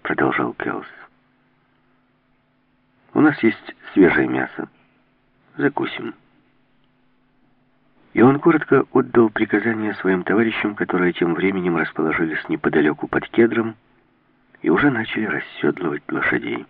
продолжал Келс. «У нас есть свежее мясо. Закусим». И он коротко отдал приказание своим товарищам, которые тем временем расположились неподалеку под кедром и уже начали расседлывать лошадей.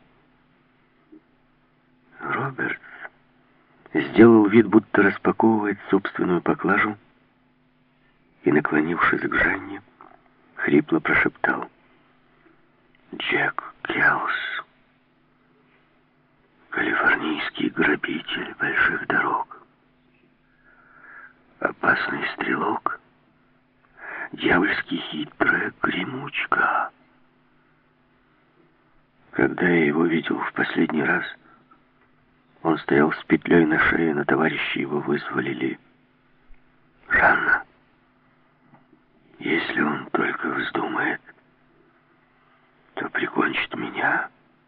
Робертс сделал вид, будто распаковывает собственную поклажу, и, наклонившись к Жанне, хрипло прошептал: «Джек Келс, калифорнийский грабитель больших дорог, опасный стрелок, дьявольски хитрая гремучка. Когда я его видел в последний раз, он стоял с петлей на шее, но товарищи его вызволили. Жанна, если он только вздумает, то прикончит меня.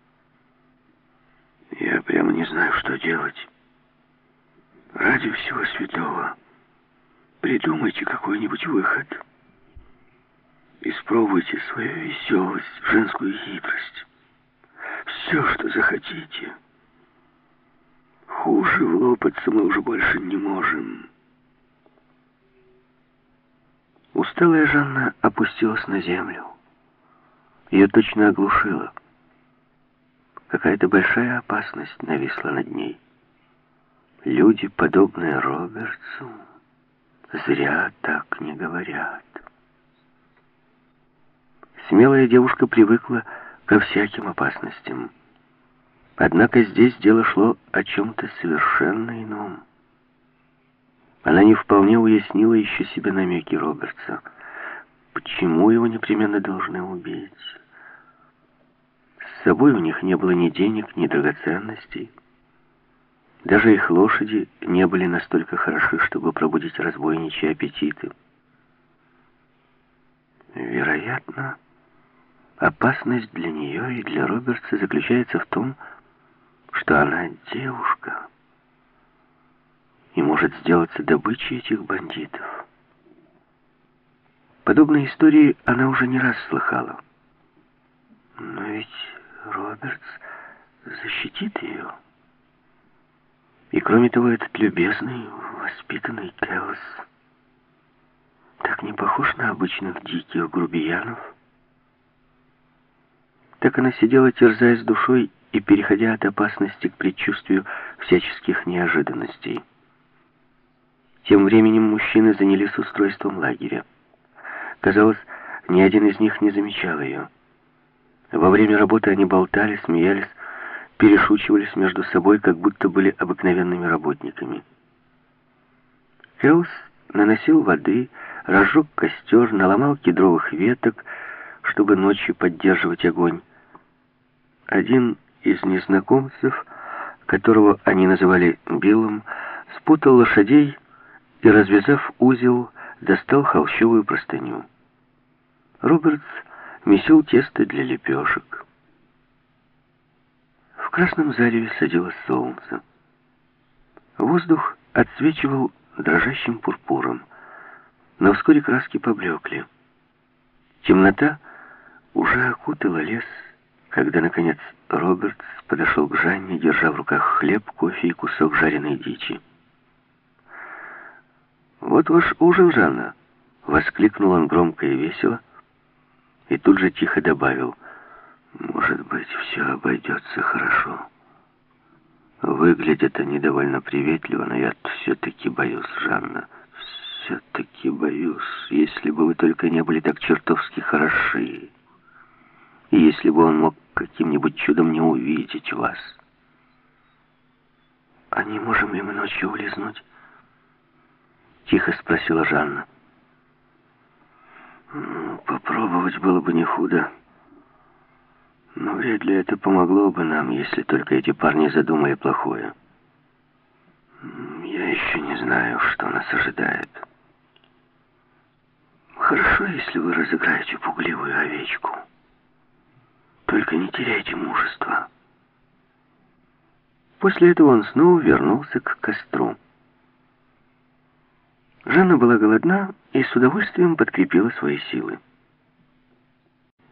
Я прямо не знаю, что делать. Ради всего святого, придумайте какой-нибудь выход. Испробуйте свою веселость, женскую хитрость. Все, что захотите. Хуже влопаться мы уже больше не можем». Усталая Жанна опустилась на землю. Ее точно оглушило. Какая-то большая опасность нависла над ней. Люди, подобные Робертсу, зря так не говорят. Смелая девушка привыкла ко всяким опасностям. Однако здесь дело шло о чем-то совершенно ином. Она не вполне уяснила еще себе намеки Робертса. Почему его непременно должны убить? С собой у них не было ни денег, ни драгоценностей. Даже их лошади не были настолько хороши, чтобы пробудить разбойничьи аппетиты. Вероятно, опасность для нее и для Робертса заключается в том, что она девушка и может сделаться добычей этих бандитов. Подобные истории она уже не раз слыхала. Но ведь Робертс защитит ее. И кроме того, этот любезный, воспитанный Келс так не похож на обычных диких грубиянов. Так она сидела, терзаясь душой и переходя от опасности к предчувствию всяческих неожиданностей. Тем временем мужчины занялись устройством лагеря. Казалось, ни один из них не замечал ее. Во время работы они болтали, смеялись, перешучивались между собой, как будто были обыкновенными работниками. Келс наносил воды, разжег костер, наломал кедровых веток, чтобы ночью поддерживать огонь. Один из незнакомцев, которого они называли Биллом, спутал лошадей и, развязав узел, достал холщовую простыню. Робертс месил тесто для лепешек. В красном зареве садилось солнце. Воздух отсвечивал дрожащим пурпуром, но вскоре краски поблекли. Темнота уже окутала лес, когда, наконец, Робертс подошел к Жанне, держа в руках хлеб, кофе и кусок жареной дичи. «Вот ваш ужин, Жанна!» — воскликнул он громко и весело, и тут же тихо добавил: «Может быть, все обойдется хорошо. Выглядят они довольно приветливо, но я все-таки боюсь, Жанна, все-таки боюсь, если бы вы только не были так чертовски хороши, и если бы он мог каким-нибудь чудом не увидеть вас». «А не можем ли мы ночью улизнуть?» — тихо спросила Жанна. «Попробовать было бы не худо. Но вряд ли это помогло бы нам, если только эти парни задумали плохое. Я еще не знаю, что нас ожидает. Хорошо, если вы разыграете пугливую овечку. Только не теряйте мужества». После этого он снова вернулся к костру. Жанна была голодна и с удовольствием подкрепила свои силы.